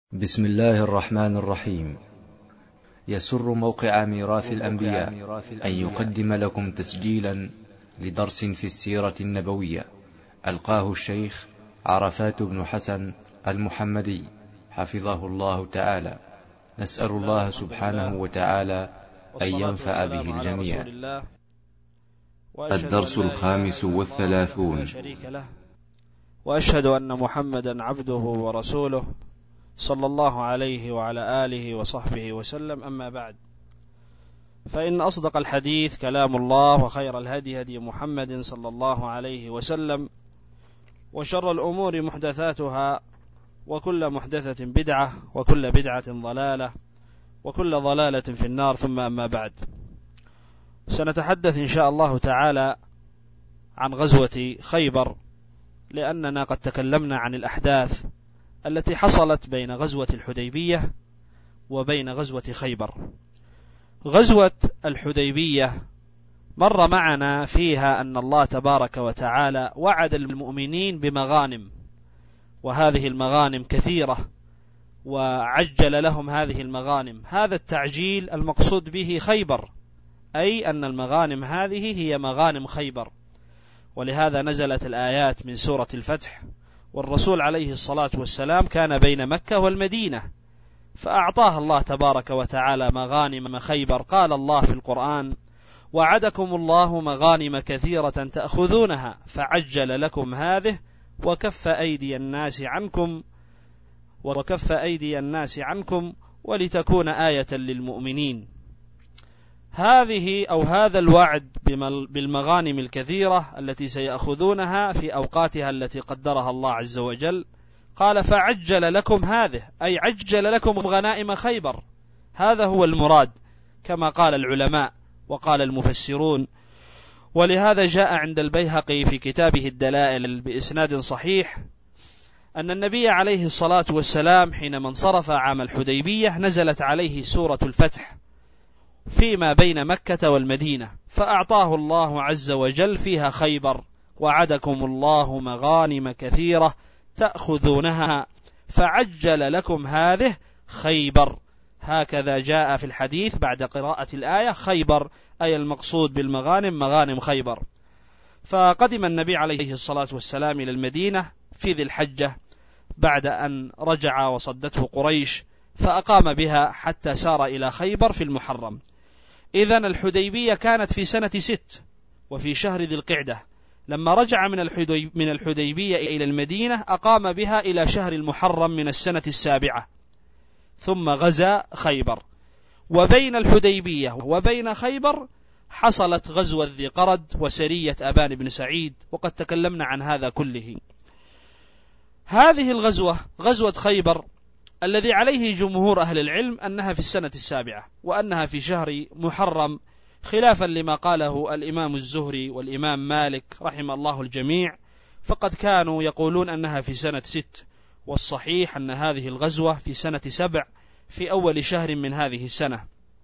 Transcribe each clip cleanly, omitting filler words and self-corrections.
بسم الله الرحمن الرحيم. يسر موقع ميراث الأنبياء أن يقدم لكم تسجيلا لدرس في السيرة النبوية ألقاه الشيخ عرفات بن حسن المحمدي حفظه الله تعالى. نسأل الله سبحانه وتعالى أن ينفع به الجميع. الدرس 35 وأشهد أن محمدا عبده ورسوله صلى الله عليه وعلى آله وصحبه وسلم. أما بعد، فإن أصدق الحديث كلام الله، وخير الهدي هدي محمد صلى الله عليه وسلم، وشر الأمور محدثاتها، وكل محدثة بدعة، وكل بدعة ضلالة، وكل ضلالة في النار. ثم أما بعد، سنتحدث إن شاء الله تعالى عن غزوة خيبر، لأننا قد تكلمنا عن الأحداث التي حصلت بين غزوة الحديبية وبين غزوة خيبر. غزوة الحديبية مر معنا فيها أن الله تبارك وتعالى وعد المؤمنين بمغانم، وهذه المغانم كثيرة، وعجل لهم هذه المغانم. هذا التعجيل المقصود به خيبر، أي أن المغانم هذه هي مغانم خيبر، ولهذا نزلت الآيات من سورة الفتح. والرسول عليه الصلاة والسلام كان بين مكة والمدينة، فأعطاه الله تبارك وتعالى مغانم خيبر. قال الله في القرآن: وعدكم الله مغانم كثيرة تأخذونها فعجل لكم هذه وكف أيدي الناس عنكم ولتكون آية للمؤمنين. هذا الوعد بالمغانم الكثيرة التي سيأخذونها في أوقاتها التي قدرها الله عز وجل. قال: فعجل لكم هذه، أي عجل لكم غنائم خيبر. هذا هو المراد كما قال العلماء وقال المفسرون. ولهذا جاء عند البيهقي في كتابه الدلائل بإسناد صحيح أن النبي عليه الصلاة والسلام حينما انصرف عام الحديبية نزلت عليه سورة الفتح فيما بين مكة والمدينة، فأعطاه الله عز وجل فيها خيبر: وعدكم الله مغانم كثيرة تأخذونها فعجل لكم هذه خيبر. هكذا جاء في الحديث بعد قراءة الآية: خيبر، أي المقصود بالمغانم مغانم خيبر. فقدم النبي عليه الصلاة والسلام إلى المدينة في ذي الحجة بعد أن رجع وصدته قريش، فأقام بها حتى سار إلى خيبر في المحرم. إذن الحديبية كانت في سنة 6 وفي شهر ذي القعدة. لما رجع من الحديبية إلى المدينة أقام بها إلى شهر المحرم من السنة 7، ثم غزا خيبر. وبين الحديبية وبين خيبر حصلت غزوة ذي قرد وسرية أبان بن سعيد، وقد تكلمنا عن هذا كله. هذه الغزوة، غزوة خيبر، الذي عليه جمهور أهل العلم أنها في السنة 7 وأنها في شهر محرم، خلافا لما قاله الإمام الزهري والإمام مالك رحم الله الجميع، فقد كانوا يقولون أنها في سنة 6. والصحيح أن هذه الغزوة في سنة 7 في أول شهر من هذه السنة.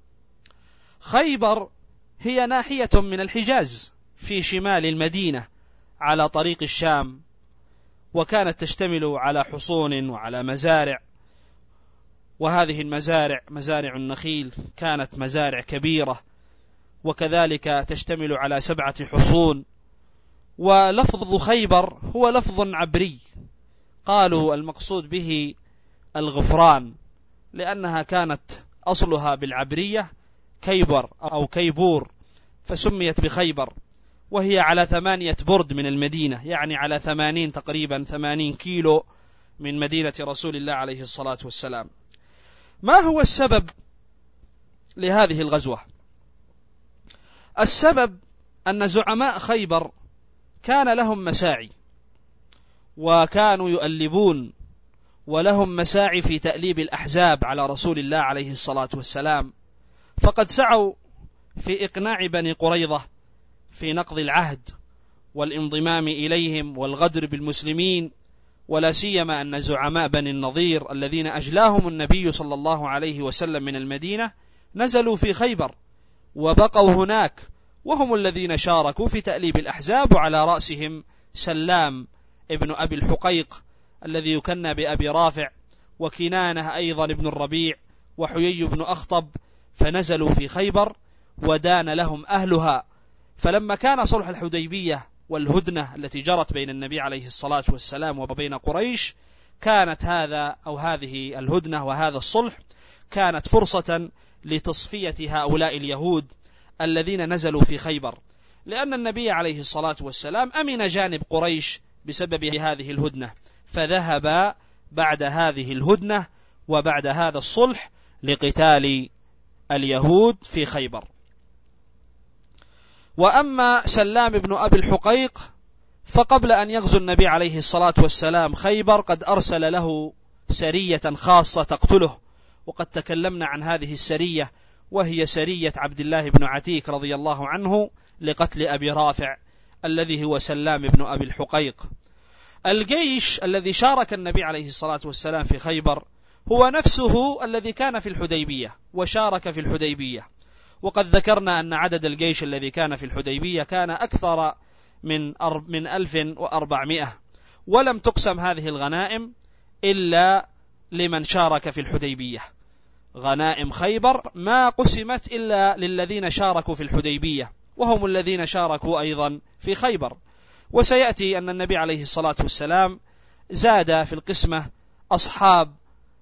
خيبر هي ناحية من الحجاز في شمال المدينة على طريق الشام، وكانت تشتمل على حصون وعلى مزارع، وهذه المزارع مزارع النخيل كانت مزارع كبيرة، وكذلك تشتمل على 7 حصون. ولفظ خيبر هو لفظ عبري، قالوا المقصود به الغفران، لأنها كانت أصلها بالعبرية كيبر أو كيبور، فسميت بخيبر. وهي على 8 برد من المدينة، يعني على تقريبا 80 كيلو من مدينة رسول الله عليه الصلاة والسلام. ما هو السبب لهذه الغزوة؟ السبب أن زعماء خيبر كان لهم مساعي، وكانوا يؤلبون، ولهم مساعي في تأليب الأحزاب على رسول الله عليه الصلاة والسلام. فقد سعوا في إقناع بني قريظة في نقض العهد والانضمام إليهم والغدر بالمسلمين، ولا سيما أن زعماء بني النضير الذين أجلاهم النبي صلى الله عليه وسلم من المدينة نزلوا في خيبر وبقوا هناك، وهم الذين شاركوا في تأليب الأحزاب، وعلى رأسهم سلام ابن أبي الحقيق الذي يكنى بأبي رافع، وكنانة أيضا ابن الربيع وحيي بن أخطب، فنزلوا في خيبر ودان لهم أهلها. فلما كان صلح الحديبية والهدنة التي جرت بين النبي عليه الصلاة والسلام وبين قريش، كانت هذه الهدنة وهذا الصلح كانت فرصة لتصفية هؤلاء اليهود الذين نزلوا في خيبر، لأن النبي عليه الصلاة والسلام أمن جانب قريش بسبب هذه الهدنة، فذهب بعد هذه الهدنة وبعد هذا الصلح لقتال اليهود في خيبر. وأما سلام بن أبي الحقيق فقبل أن يغزو النبي عليه الصلاة والسلام خيبر قد أرسل له سرية خاصة تقتله، وقد تكلمنا عن هذه السرية، وهي سرية عبد الله بن عتيك رضي الله عنه لقتل أبي رافع الذي هو سلام بن أبي الحقيق. الجيش الذي شارك النبي عليه الصلاة والسلام في خيبر هو نفسه الذي كان في الحديبية وشارك في الحديبية، وقد ذكرنا أن عدد الجيش الذي كان في الحديبية كان أكثر من 1400، ولم تقسم هذه الغنائم إلا لمن شارك في الحديبية. غنائم خيبر ما قسمت إلا للذين شاركوا في الحديبية، وهم الذين شاركوا أيضا في خيبر. وسيأتي أن النبي عليه الصلاة والسلام زاد في القسمة أصحاب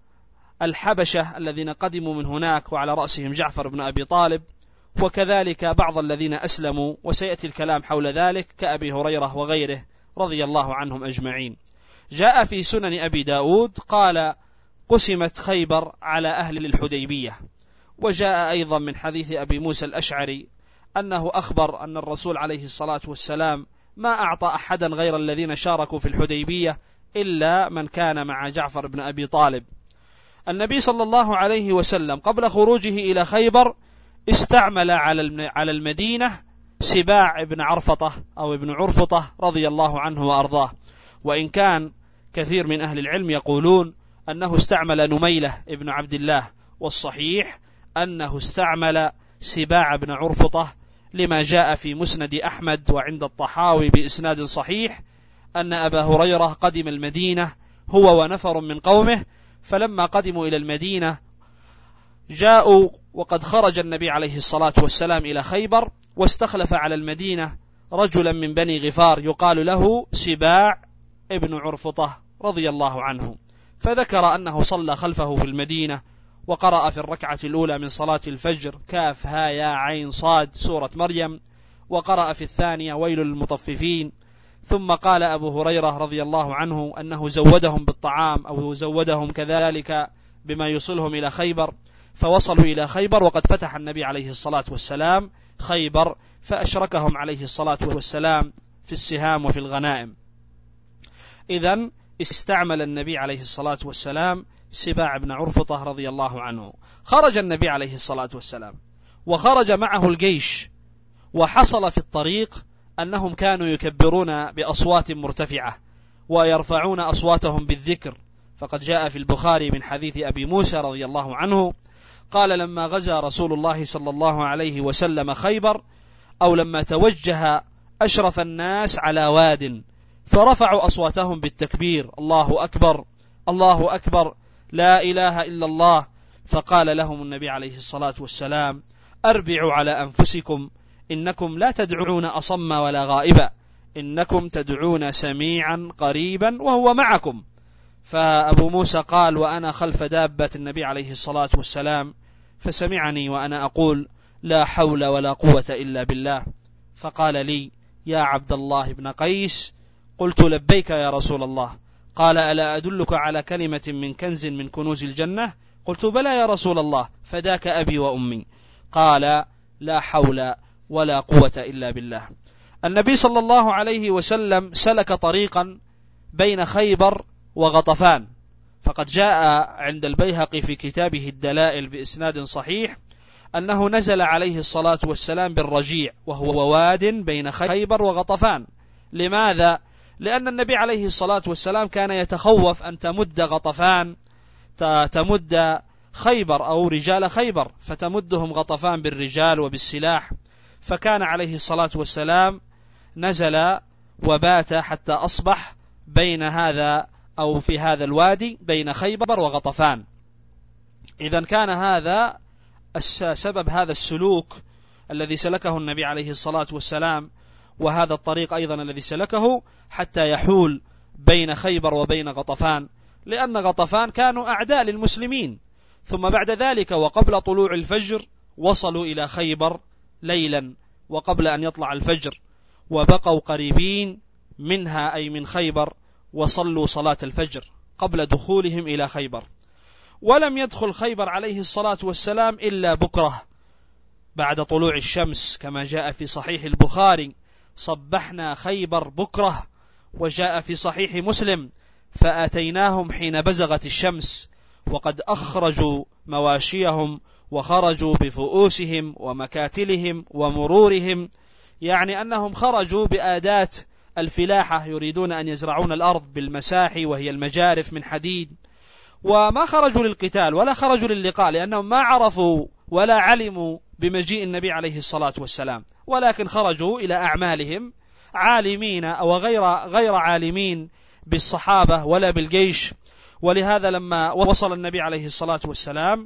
الحبشة الذين قدموا من هناك، وعلى رأسهم جعفر بن أبي طالب، وكذلك بعض الذين أسلموا، وسيأتي الكلام حول ذلك كأبي هريرة وغيره رضي الله عنهم أجمعين. جاء في سنن أبي داود قال قسمت خيبر على أهل الحديبية. وجاء أيضا من حديث أبي موسى الأشعري أنه أخبر أن الرسول عليه الصلاة والسلام ما أعطى أحدا غير الذين شاركوا في الحديبية إلا من كان مع جعفر بن أبي طالب. النبي صلى الله عليه وسلم قبل خروجه إلى خيبر استعمل على المدينة سباع ابن عرفطة أو ابن عرفطة رضي الله عنه وأرضاه، وإن كان كثير من أهل العلم يقولون أنه استعمل نميلة ابن عبد الله، والصحيح أنه استعمل سباع ابن عرفطة، لما جاء في مسند أحمد وعند الطحاوي بإسناد صحيح أن أبا هريرة قدم المدينة هو ونفر من قومه، فلما قدموا إلى المدينة جاءوا وقد خرج النبي عليه الصلاة والسلام إلى خيبر، واستخلف على المدينة رجلا من بني غفار يقال له سباع ابن عرفطة رضي الله عنه، فذكر أنه صلى خلفه في المدينة وقرأ في الركعة الأولى من صلاة الفجر كاف ها يا عين صاد سورة مريم، وقرأ في الثانية ويل للمطففين. ثم قال أبو هريرة رضي الله عنه أنه زودهم بالطعام أو زودهم كذلك بما يوصلهم إلى خيبر، فوصلوا إلى خيبر وقد فتح النبي عليه الصلاة والسلام خيبر، فأشركهم عليه الصلاة والسلام في السهام وفي الغنائم. إذن استعمل النبي عليه الصلاة والسلام سباع بن عرفطة رضي الله عنه. خرج النبي عليه الصلاة والسلام وخرج معه الجيش، وحصل في الطريق أنهم كانوا يكبرون بأصوات مرتفعة ويرفعون أصواتهم بالذكر، فقد جاء في البخاري من حديث أبي موسى رضي الله عنه قال لما غزا رسول الله صلى الله عليه وسلم خيبر، أو لما توجه أشرف الناس على واد فرفعوا أصواتهم بالتكبير الله أكبر الله أكبر لا إله إلا الله، فقال لهم النبي عليه الصلاة والسلام أربعوا على أنفسكم إنكم لا تدعون أصم ولا غائبا، إنكم تدعون سميعا قريبا وهو معكم. فأبو موسى قال وأنا خلف دابة النبي عليه الصلاة والسلام فسمعني وأنا أقول لا حول ولا قوة إلا بالله، فقال لي يا عبد الله بن قيس، قلت لبيك يا رسول الله، قال ألا أدلك على كلمة من كنز من كنوز الجنة؟ قلت بلى يا رسول الله، فداك أبي وأمي. قال لا حول ولا قوة إلا بالله. النبي صلى الله عليه وسلم سلك طريقا بين خيبر وغطفان، فقد جاء عند البيهقي في كتابه الدلائل بإسناد صحيح أنه نزل عليه الصلاة والسلام بالرجيع، وهو واد بين خيبر وغطفان. لماذا؟ لأن النبي عليه الصلاة والسلام كان يتخوف أن تمد غطفان تمد خيبر أو رجال خيبر، فتمدهم غطفان بالرجال وبالسلاح، فكان عليه الصلاة والسلام نزل وبات حتى أصبح بين هذا أو في هذا الوادي بين خيبر وغطفان. إذن كان هذا سبب هذا السلوك الذي سلكه النبي عليه الصلاة والسلام، وهذا الطريق أيضا الذي سلكه حتى يحول بين خيبر وبين غطفان، لأن غطفان كانوا أعداء للمسلمين. ثم بعد ذلك وقبل طلوع الفجر وصلوا إلى خيبر ليلا وقبل أن يطلع الفجر، وبقوا قريبين منها أي من خيبر، وصلوا صلاة الفجر قبل دخولهم إلى خيبر. ولم يدخل خيبر عليه الصلاة والسلام إلا بكرة بعد طلوع الشمس، كما جاء في صحيح البخاري: صبحنا خيبر بكرة. وجاء في صحيح مسلم: فأتيناهم حين بزغت الشمس وقد أخرجوا مواشيهم وخرجوا بفؤوسهم ومكاتلهم ومرورهم، يعني أنهم خرجوا بآدات الفلاحة، يريدون أن يزرعون الأرض بالمساحي وهي المجارف من حديد، وما خرجوا للقتال ولا خرجوا للقاء، لأنهم ما عرفوا ولا علموا بمجيء النبي عليه الصلاة والسلام، ولكن خرجوا إلى أعمالهم عالمين أو غير عالمين بالصحابة ولا بالجيش. ولهذا لما وصل النبي عليه الصلاة والسلام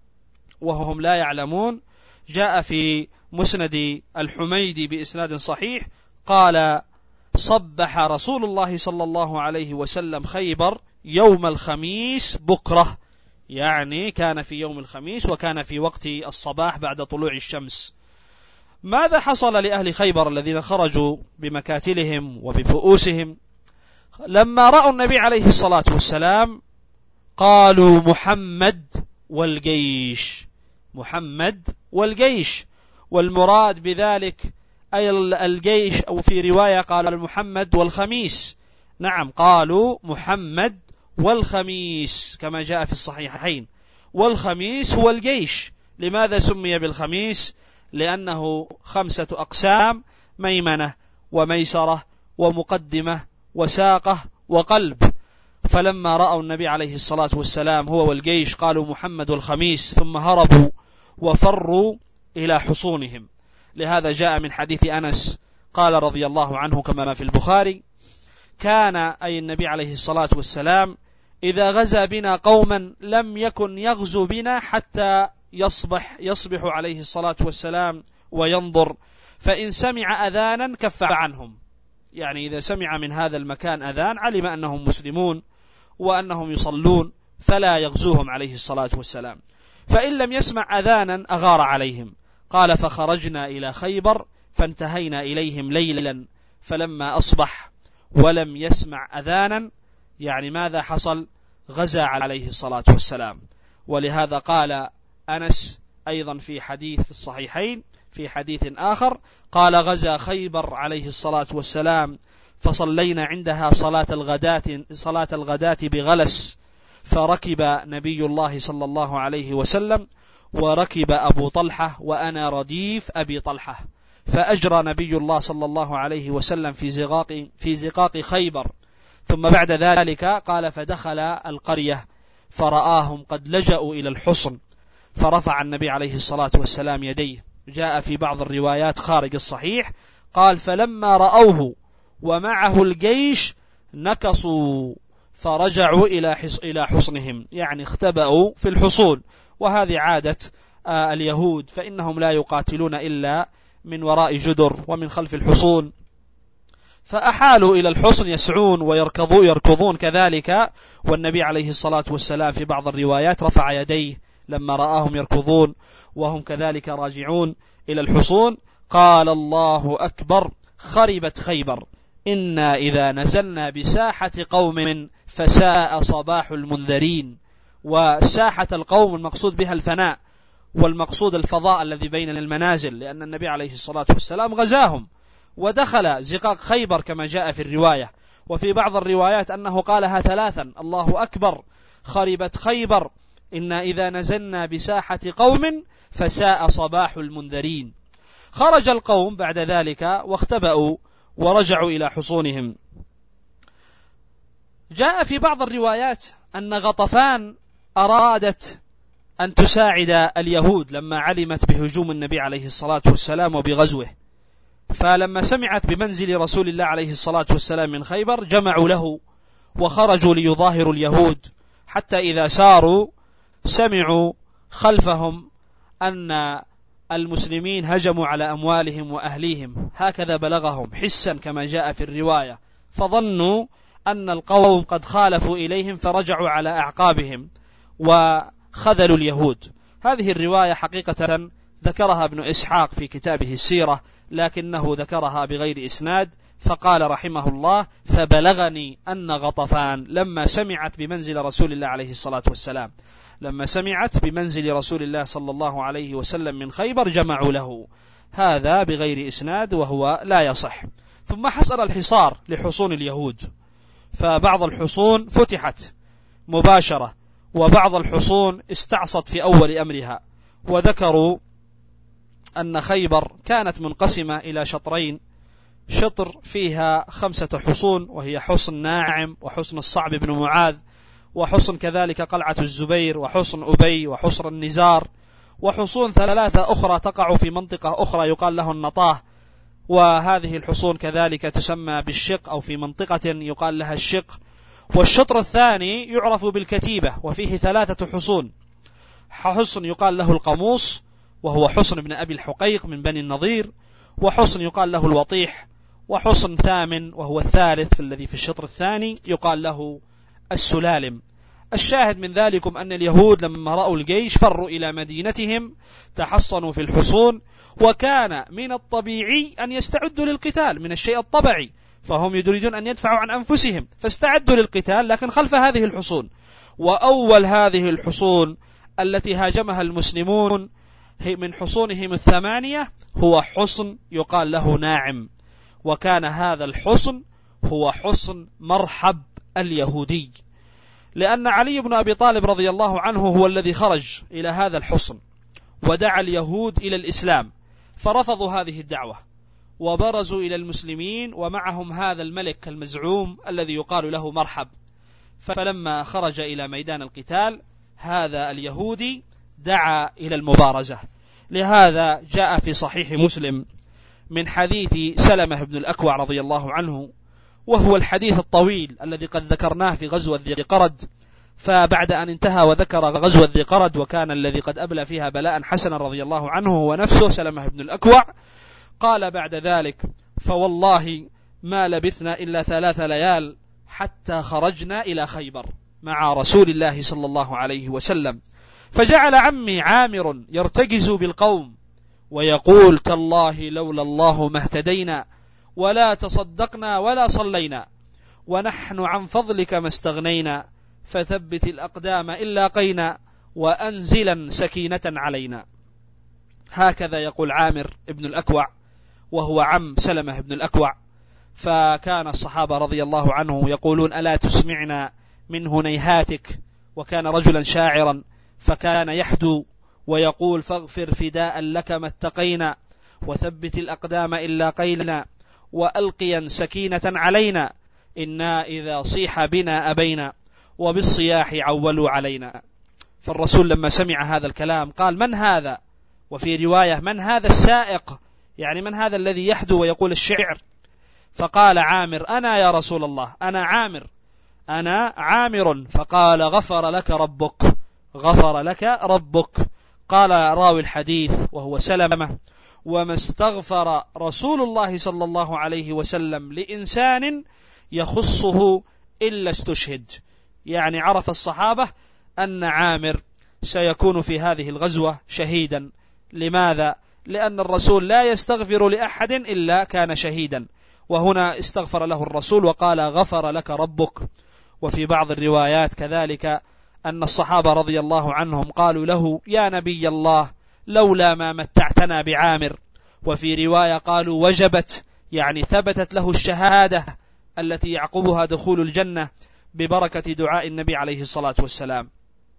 وهم لا يعلمون، جاء في مسند الحميدي بإسناد صحيح قال: صبح رسول الله صلى الله عليه وسلم خيبر يوم الخميس بكرة، يعني كان في يوم الخميس وكان في وقت الصباح بعد طلوع الشمس. ماذا حصل لأهل خيبر الذين خرجوا بمكاتلهم وبفؤوسهم؟ لما رأوا النبي عليه الصلاة والسلام قالوا: محمد والجيش، محمد والجيش. والمراد بذلك أي الجيش، أو في رواية قال محمد والخميس. نعم، قالوا محمد والخميس كما جاء في الصحيحين، والخميس هو الجيش. لماذا سمي بالخميس؟ لأنه 5 أقسام: ميمنة وميسرة ومقدمة وساقة وقلب. فلما رأوا النبي عليه الصلاة والسلام هو والجيش قالوا محمد والخميس، ثم هربوا وفروا إلى حصونهم. لهذا جاء من حديث أنس قال رضي الله عنه كما في البخاري: كان أي النبي عليه الصلاة والسلام إذا غزا بنا قوما لم يكن يغزو بنا حتى يصبح عليه الصلاة والسلام وينظر، فإن سمع أذانا كف عنهم، يعني إذا سمع من هذا المكان أذان علم أنهم مسلمون وأنهم يصلون فلا يغزوهم عليه الصلاة والسلام، فإن لم يسمع أذانا أغار عليهم. قال: فخرجنا إلى خيبر فانتهينا إليهم ليلا، فلما أصبح ولم يسمع أذانا، يعني ماذا حصل؟ غزا عليه الصلاة والسلام. ولهذا قال أنس أيضا في حديث في الصحيحين في حديث آخر قال: غزا خيبر عليه الصلاة والسلام فصلينا عندها صلاة الغداة بغلس، فركب نبي الله صلى الله عليه وسلم وركب أبو طلحة وأنا رديف أبي طلحة، فأجرى نبي الله صلى الله عليه وسلم في زقاق خيبر. ثم بعد ذلك قال: فدخل القرية فرآهم قد لجأوا إلى الحصن، فرفع النبي عليه الصلاة والسلام يديه. جاء في بعض الروايات خارج الصحيح قال: فلما رأوه ومعه الجيش نكصوا فرجعوا إلى حصنهم، يعني اختبأوا في الحصون. وهذه عادة اليهود، فإنهم لا يقاتلون إلا من وراء جدر ومن خلف الحصون، فأحالوا إلى الحصن يسعون ويركضون كذلك. والنبي عليه الصلاة والسلام في بعض الروايات رفع يديه لما رآهم يركضون وهم كذلك راجعون إلى الحصون، قال: الله أكبر، خربت خيبر، إنا إذا نزلنا بساحة قوم فساء صباح المنذرين. وساحة القوم المقصود بها الفناء، والمقصود الفضاء الذي بين المنازل، لأن النبي عليه الصلاة والسلام غزاهم ودخل زقاق خيبر كما جاء في الرواية. وفي بعض الروايات أنه قالها 3: الله أكبر، خربت خيبر، إنا إذا نزلنا بساحة قوم فساء صباح المنذرين. خرج القوم بعد ذلك واختبأوا ورجعوا إلى حصونهم. جاء في بعض الروايات أن غطفان أرادت أن تساعد اليهود لما علمت بهجوم النبي عليه الصلاة والسلام وبغزوه، فلما سمعت بمنزل رسول الله عليه الصلاة والسلام من خيبر جمعوا له وخرجوا ليظاهروا اليهود، حتى إذا ساروا سمعوا خلفهم أن المسلمين هجموا على أموالهم وأهليهم، هكذا بلغهم حسا كما جاء في الرواية، فظنوا أن القوم قد خالفوا إليهم فرجعوا على أعقابهم وخذلوا اليهود. هذه الرواية حقيقة ذكرها ابن إسحاق في كتابه السيرة، لكنه ذكرها بغير إسناد، فقال رحمه الله: فبلغني أن غطفان لما سمعت بمنزل رسول الله عليه الصلاة والسلام، لما سمعت بمنزل رسول الله صلى الله عليه وسلم من خيبر جمعوا له. هذا بغير إسناد وهو لا يصح. ثم حصل الحصار لحصون اليهود، فبعض الحصون فتحت مباشرة، وبعض الحصون استعصت في أول أمرها. وذكروا أن خيبر كانت منقسمة إلى شطرين، شطر فيها 5 حصون، وهي حصن ناعم، وحصن الصعب بن معاذ، وحصن كذلك قلعة الزبير، وحصن أبي، وحصن النزار، وحصون 3 أخرى تقع في منطقة أخرى يقال له النطاه، وهذه الحصون كذلك تسمى بالشق، أو في منطقة يقال لها الشق. والشطر الثاني يعرف بالكتيبة، وفيه 3 حصون، حصن يقال له القاموس، وهو حصن ابن أبي الحقيق من بني النضير، وحصن يقال له الوطيح، وحصن ثامن وهو الثالث الذي في الشطر الثاني يقال له السلالم. الشاهد من ذلكم أن اليهود لما رأوا الجيش فروا إلى مدينتهم، تحصنوا في الحصون، وكان من الطبيعي أن يستعدوا للقتال، من الشيء الطبيعي، فهم يريدون أن يدفعوا عن أنفسهم فاستعدوا للقتال، لكن خلف هذه الحصون. وأول هذه الحصون التي هاجمها المسلمون من حصونهم 8 هو حصن يقال له ناعم، وكان هذا الحصن هو حصن مرحب اليهودي، لأن علي بن أبي طالب رضي الله عنه هو الذي خرج إلى هذا الحصن ودعا اليهود إلى الإسلام، فرفضوا هذه الدعوة وبرزوا إلى المسلمين، ومعهم هذا الملك المزعوم الذي يقال له مرحب. فلما خرج إلى ميدان القتال هذا اليهودي دعا إلى المبارزة. لهذا جاء في صحيح مسلم من حديث سلمة بن الأكوع رضي الله عنه، وهو الحديث الطويل الذي قد ذكرناه في غزوة ذي قرد. فبعد أن انتهى وذكر غزوة ذي قرد، وكان الذي قد أبلى فيها بلاء حسنا رضي الله عنه هو نفسه سلمة بن الأكوع، قال بعد ذلك: فوالله ما لبثنا إلا 3 ليال حتى خرجنا إلى خيبر مع رسول الله صلى الله عليه وسلم، فجعل عمي عامر يرتجز بالقوم ويقول: تالله لولا الله ما اهتدينا ولا تصدقنا ولا صلينا، ونحن عن فضلك ما استغنينا، فثبت الأقدام إن لاقينا وأنزلا سكينة علينا. هكذا يقول عامر ابن الأكوع، وهو عم سلمة بن الأكوع. فكان الصحابة رضي الله عنه يقولون: ألا تسمعنا من هنيهاتك؟ وكان رجلا شاعرا، فكان يحدو ويقول: فاغفر فداء لك ما اتقينا، وثبت الأقدام إن لاقينا، وألقيا سكينة علينا، إنا إذا صيح بنا أبينا، وبالصياح عولوا علينا. فالرسول لما سمع هذا الكلام قال: من هذا؟ وفي رواية: من هذا السائق؟ يعني من هذا الذي يحدو ويقول الشعر؟ فقال عامر: أنا يا رسول الله، أنا عامر، أنا عامر. فقال: غفر لك ربك، غفر لك ربك. قال راوي الحديث وهو سلمة: وما استغفر رسول الله صلى الله عليه وسلم لإنسان يخصه إلا استشهد. يعني عرف الصحابة أن عامر سيكون في هذه الغزوة شهيدا. لماذا؟ لأن الرسول لا يستغفر لأحد إلا كان شهيدا، وهنا استغفر له الرسول وقال: غفر لك ربك. وفي بعض الروايات كذلك أن الصحابة رضي الله عنهم قالوا له: يا نبي الله، لولا ما متعتنا بعامر. وفي رواية قالوا: وجبت، يعني ثبتت له الشهادة التي يعقبها دخول الجنة ببركة دعاء النبي عليه الصلاة والسلام.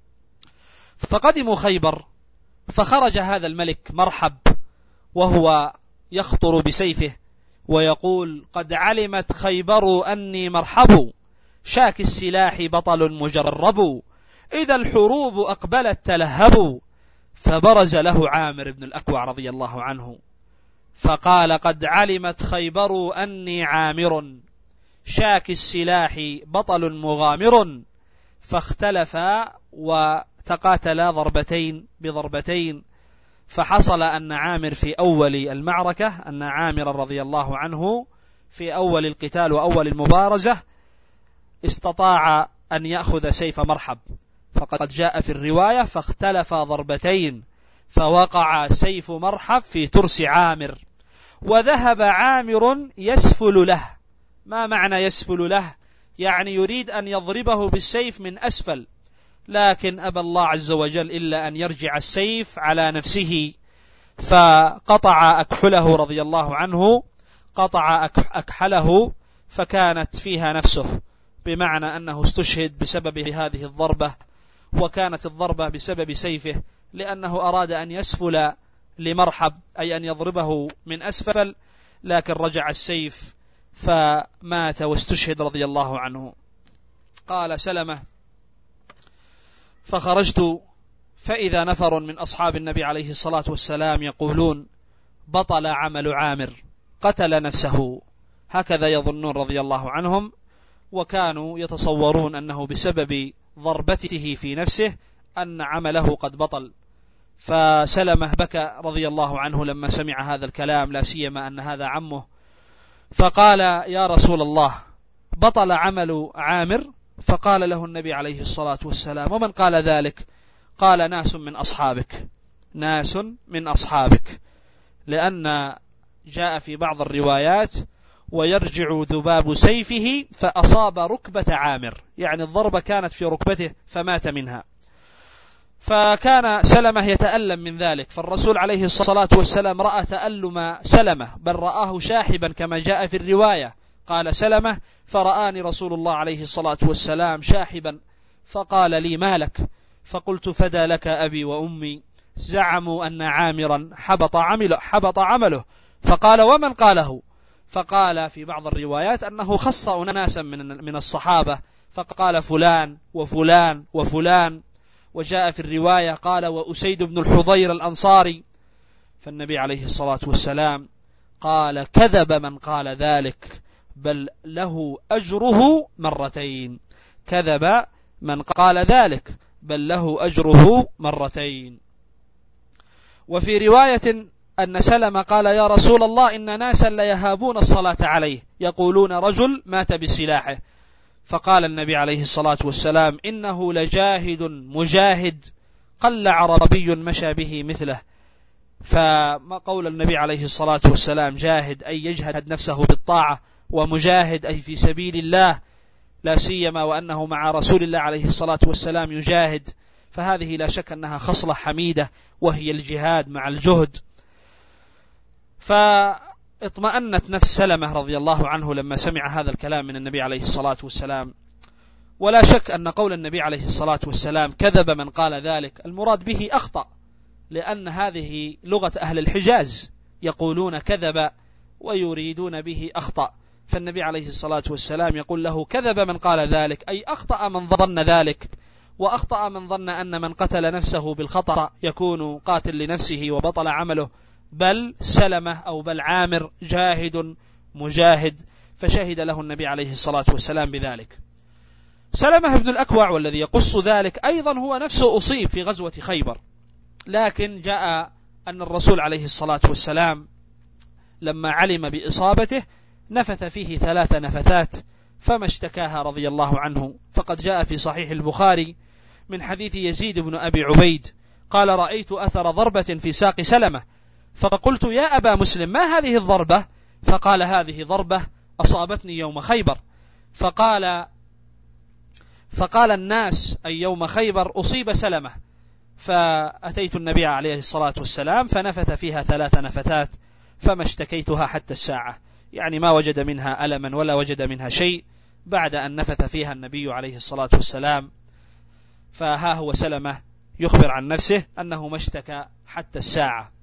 فقدموا خيبر، فخرج هذا الملك مرحب وهو يخطر بسيفه ويقول: قد علمت خيبر أني مرحب، شاك السلاح بطل مجرب، إذا الحروب أقبلت تلهب. فبرز له عامر بن الأكوع رضي الله عنه فقال: قد علمت خيبر أني عامر، شاك السلاح بطل مغامر، فاختلفا وتقاتلا ضربتين بضربتين، فحصل أن عامر في أول المعركة، أن عامر رضي الله عنه في أول القتال وأول المبارزة استطاع أن يأخذ سيف مرحب، فقد جاء في الرواية فاختلف ضربتين فوقع سيف مرحب في ترس عامر، وذهب عامر يسفل له. ما معنى يسفل له؟ يعني يريد أن يضربه بالسيف من أسفل، لكن أبى الله عز وجل إلا أن يرجع السيف على نفسه، فقطع أكحله رضي الله عنه، قطع أكحله فكانت فيها نفسه، بمعنى أنه استشهد بسبب هذه الضربة، وكانت الضربة بسبب سيفه، لأنه أراد أن يسفل لمرحب، أي أن يضربه من أسفل، لكن رجع السيف فمات واستشهد رضي الله عنه. قال سلمة: فخرجت فإذا نفر من أصحاب النبي عليه الصلاة والسلام يقولون: بطل عمل عامر، قتل نفسه. هكذا يظنون رضي الله عنهم، وكانوا يتصورون أنه بسبب ضربته في نفسه أن عمله قد بطل. فسلمة بكى رضي الله عنه لما سمع هذا الكلام، لا سيما أن هذا عمه، فقال: يا رسول الله، بطل عمل عامر؟ فقال له النبي عليه الصلاة والسلام: ومن قال ذلك؟ قال: ناس من أصحابك، ناس من أصحابك. لأن جاء في بعض الروايات: ويرجع ذباب سيفه فأصاب ركبة عامر، يعني الضربة كانت في ركبته فمات منها. فكان سلمة يتألم من ذلك، فالرسول عليه الصلاة والسلام رأى تألم سلمة، بل رآه شاحبا كما جاء في الرواية. قال سلمة: فرآني رسول الله عليه الصلاة والسلام شاحبا، فقال لي: ما لك؟ فقلت: فدى لك أبي وأمي، زعموا أن عامرا حبط عمله. فقال: ومن قاله؟ فقال في بعض الروايات أنه خص أناسا من الصحابة، فقال: فلان وفلان وفلان. وجاء في الرواية قال: وأسيد بن الحضير الأنصاري. فالنبي عليه الصلاة والسلام قال: كذب من قال ذلك، بل له أجره مرتين. كذب من قال ذلك، بل له أجره مرتين. وفي رواية أن سلمة قال: يا رسول الله، إن ناسا ليهابون الصلاة عليه، يقولون رجل مات بسلاحه. فقال النبي عليه الصلاة والسلام: إنه لجاهد مجاهد، قل عربي مشى به مثله. فما قول النبي عليه الصلاة والسلام جاهد أي يجهد نفسه بالطاعة، ومجاهد أي في سبيل الله، لا سيما وأنه مع رسول الله عليه الصلاة والسلام يجاهد، فهذه لا شك أنها خصلة حميدة، وهي الجهاد مع الجهد. فاطمأنت نفس سلمة رضي الله عنه لما سمع هذا الكلام من النبي عليه الصلاة والسلام. ولا شك أن قول النبي عليه الصلاة والسلام كذب من قال ذلك، المراد به أخطأ، لأن هذه لغة أهل الحجاز، يقولون كذب ويريدون به أخطأ. فالنبي عليه الصلاة والسلام يقول له: كذب من قال ذلك، أي أخطأ من ظن ذلك، وأخطأ من ظن أن من قتل نفسه بالخطأ يكون قاتل لنفسه وبطل عمله، بل سلمة أو بل عامر جاهد مجاهد، فشهد له النبي عليه الصلاة والسلام بذلك. سلمة بن الأكوع والذي يقص ذلك أيضا هو نفسه أصيب في غزوة خيبر، لكن جاء أن الرسول عليه الصلاة والسلام لما علم بإصابته نفث فيه 3 نفثات فما اشتكاها رضي الله عنه. فقد جاء في صحيح البخاري من حديث يزيد بن أبي عبيد قال: رأيت أثر ضربة في ساق سلمة، فقلت: يا أبا مسلم، ما هذه الضربة؟ فقال: هذه ضربة أصابتني يوم خيبر. فقال الناس: أي يوم خيبر أصيب سلمة. فأتيت النبي عليه الصلاة والسلام فنفث فيها 3 نفثات فما اشتكيتها حتى الساعة، يعني ما وجد منها ألما ولا وجد منها شيء بعد أن نفث فيها النبي عليه الصلاة والسلام. فها هو سلمة يخبر عن نفسه أنه ما اشتكى حتى الساعة.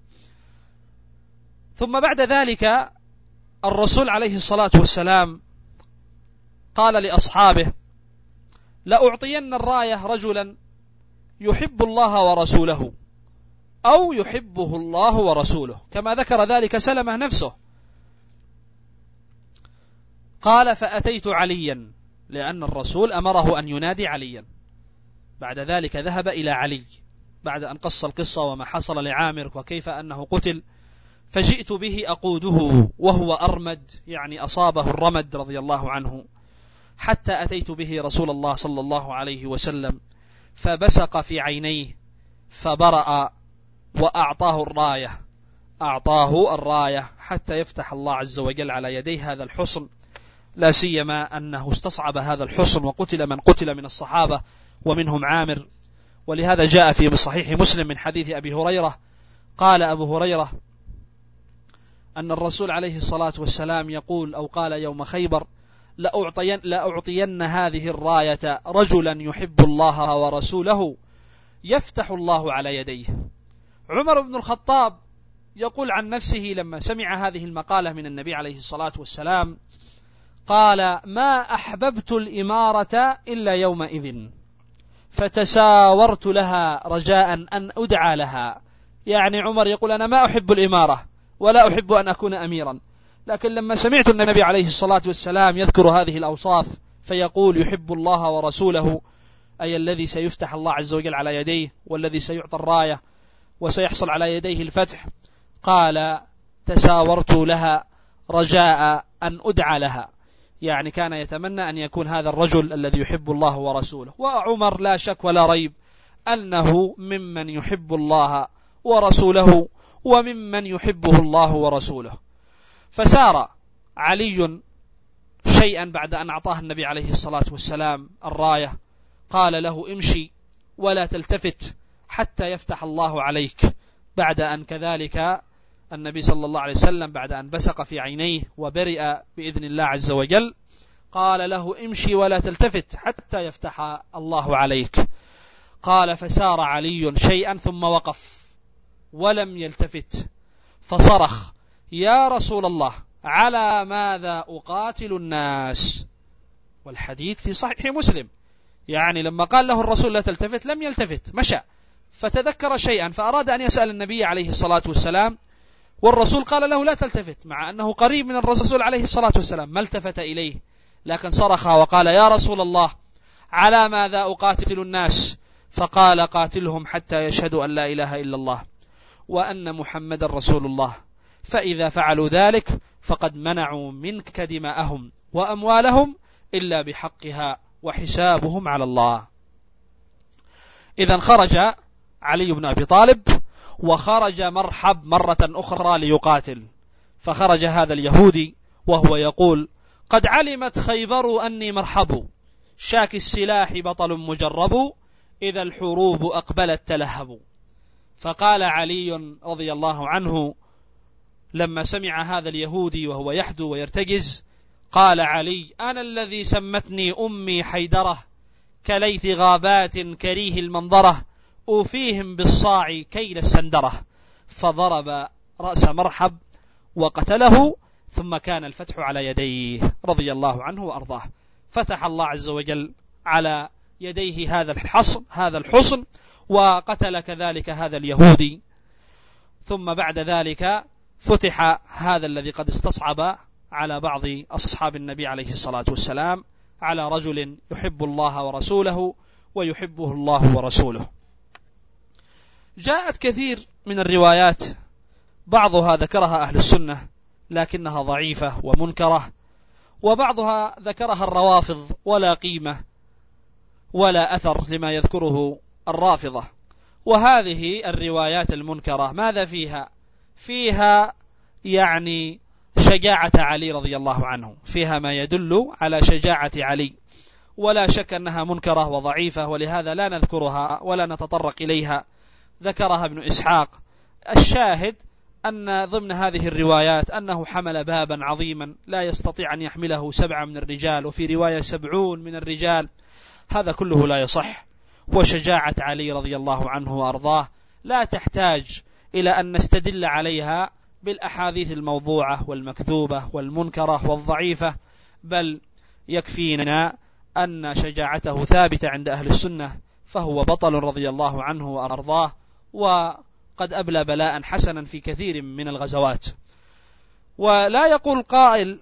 ثم بعد ذلك الرسول عليه الصلاة والسلام قال لأصحابه: لأعطين الراية رجلا يحب الله ورسوله أو يحبه الله ورسوله، كما ذكر ذلك سلمة نفسه. قال فأتيت عليا، لأن الرسول أمره أن ينادي عليا. بعد ذلك ذهب إلى علي بعد أن قص القصة وما حصل لعامر وكيف أنه قتل، فجئت به أقوده وهو أرمد، يعني أصابه الرمد رضي الله عنه، حتى أتيت به رسول الله صلى الله عليه وسلم، فبسق في عينيه فبرأ وأعطاه الراية، أعطاه الراية حتى يفتح الله عز وجل على يديه هذا الحصن، لا سيما أنه استصعب هذا الحصن وقتل من قتل من الصحابة ومنهم عامر. ولهذا جاء في صحيح مسلم من حديث أبي هريرة، قال أبو هريرة أن الرسول عليه الصلاة والسلام يقول أو قال يوم خيبر: لأعطين هذه الراية رجلا يحب الله ورسوله يفتح الله على يديه. عمر بن الخطاب يقول عن نفسه لما سمع هذه المقالة من النبي عليه الصلاة والسلام قال: ما أحببت الإمارة إلا يومئذ فتساورت لها رجاء أن أدعى لها. يعني عمر يقول: أنا ما أحب الإمارة ولا أحب أن أكون أميرا، لكن لما سمعت النبي عليه الصلاة والسلام يذكر هذه الأوصاف فيقول يحب الله ورسوله، أي الذي سيفتح الله عز وجل على يديه والذي سيعطى الراية وسيحصل على يديه الفتح، قال: تساورت لها رجاء أن أدعى لها. يعني كان يتمنى أن يكون هذا الرجل الذي يحب الله ورسوله. وعمر لا شك ولا ريب أنه ممن يحب الله ورسوله وممن يحبه الله ورسوله. فسار علي شيئا بعد أن أعطاه النبي عليه الصلاة والسلام الراية، قال له: امشي ولا تلتفت حتى يفتح الله عليك. بعد أن كذلك النبي صلى الله عليه وسلم بعد أن بسق في عينيه وبرئ بإذن الله عز وجل قال له: امشي ولا تلتفت حتى يفتح الله عليك. قال: فسار علي شيئا ثم وقف ولم يلتفت، فصرخ: يا رسول الله، على ماذا أقاتل الناس؟ والحديث في صحيح مسلم. يعني لما قال له الرسول لا تلتفت لم يلتفت، مشى، فتذكر شيئا فأراد أن يسأل النبي عليه الصلاة والسلام، والرسول قال له لا تلتفت، مع أنه قريب من الرسول عليه الصلاة والسلام، ما التفت إليه، لكن صرخ وقال: يا رسول الله، على ماذا أقاتل الناس؟ فقال: قاتلهم حتى يشهدوا أن لا إله إلا الله وأن محمد رسول الله، فإذا فعلوا ذلك فقد منعوا منك دماءهم وأموالهم إلا بحقها وحسابهم على الله. إذن خرج علي بن أبي طالب، وخرج مرحب مرة أخرى ليقاتل، فخرج هذا اليهودي وهو يقول: قد علمت خيبر أني مرحب، شاك السلاح بطل مجرب، إذا الحروب أقبلت تلهب. فقال علي رضي الله عنه لما سمع هذا اليهودي وهو يحدو ويرتجز، قال علي: أنا الذي سمتني أمي حيدرة، كليث غابات كريه المنظرة، أوفيهم بالصاع كيل السندرة. فضرب رأس مرحب وقتله، ثم كان الفتح على يديه رضي الله عنه وأرضاه. فتح الله عز وجل على يديه هذا الحصن وقتل كذلك هذا اليهودي. ثم بعد ذلك فتح هذا الذي قد استصعب على بعض أصحاب النبي عليه الصلاة والسلام، على رجل يحب الله ورسوله ويحبه الله ورسوله. جاءت كثير من الروايات، بعضها ذكرها أهل السنة لكنها ضعيفة ومنكرة، وبعضها ذكرها الروافض ولا قيمة ولا أثر لما يذكره الرافضة. وهذه الروايات المنكرة ماذا فيها؟ فيها يعني شجاعة علي رضي الله عنه، فيها ما يدل على شجاعة علي، ولا شك أنها منكرة وضعيفة، ولهذا لا نذكرها ولا نتطرق إليها. ذكرها ابن إسحاق. الشاهد أن ضمن هذه الروايات أنه حمل بابا عظيما لا يستطيع أن يحمله 7 من الرجال، وفي رواية 70 من الرجال. هذا كله لا يصح. وشجاعة علي رضي الله عنه وأرضاه لا تحتاج إلى أن نستدل عليها بالأحاديث الموضوعة والمكذوبة والمنكرة والضعيفة، بل يكفينا أن شجاعته ثابتة عند أهل السنة، فهو بطل رضي الله عنه وأرضاه، وقد أبلى بلاء حسنا في كثير من الغزوات. ولا يقول قائل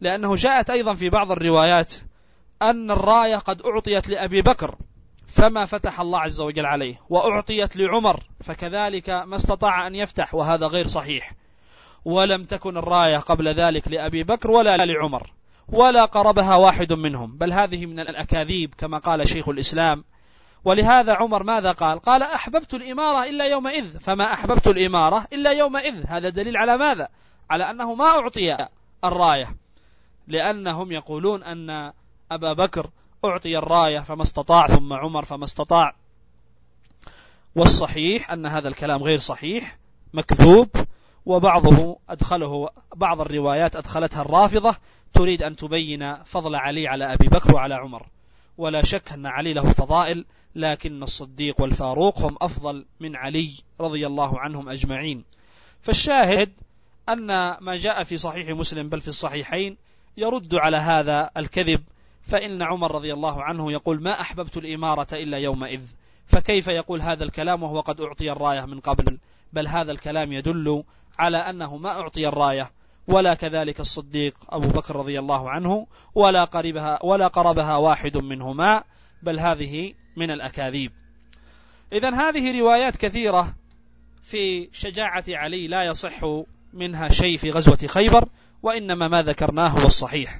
لأنه جاءت أيضا في بعض الروايات أن الراية قد أعطيت لأبي بكر فما فتح الله عز وجل عليه، وأعطيت لعمر فكذلك ما استطاع أن يفتح، وهذا غير صحيح. ولم تكن الراية قبل ذلك لأبي بكر ولا لعمر، ولا قربها واحد منهم، بل هذه من الأكاذيب كما قال شيخ الإسلام. ولهذا عمر ماذا قال؟ قال أحببت الإمارة إلا يومئذ، فما أحببت الإمارة إلا يومئذ. هذا دليل على ماذا؟ على أنه ما أعطي الراية، لأنهم يقولون أن أبا بكر أعطي الراية فما استطاع، ثم عمر فما استطاع. والصحيح أن هذا الكلام غير صحيح، مكذوب، وبعضه أدخله بعض الروايات أدخلتها الرافضة تريد أن تبين فضل علي على أبي بكر وعلى عمر. ولا شك أن علي له فضائل، لكن الصديق والفاروق هم أفضل من علي رضي الله عنهم أجمعين. فالشاهد أن ما جاء في صحيح مسلم بل في الصحيحين يرد على هذا الكذب، فإن عمر رضي الله عنه يقول ما أحببت الإمارة إلا يومئذ، فكيف يقول هذا الكلام وهو قد أعطي الراية من قبل؟ بل هذا الكلام يدل على أنه ما أعطي الراية، ولا كذلك الصديق أبو بكر رضي الله عنه، ولا قربها واحد منهما، بل هذه من الأكاذيب. إذن هذه روايات كثيرة في شجاعة علي لا يصح منها شيء في غزوة خيبر، وإنما ما ذكرناه هو الصحيح.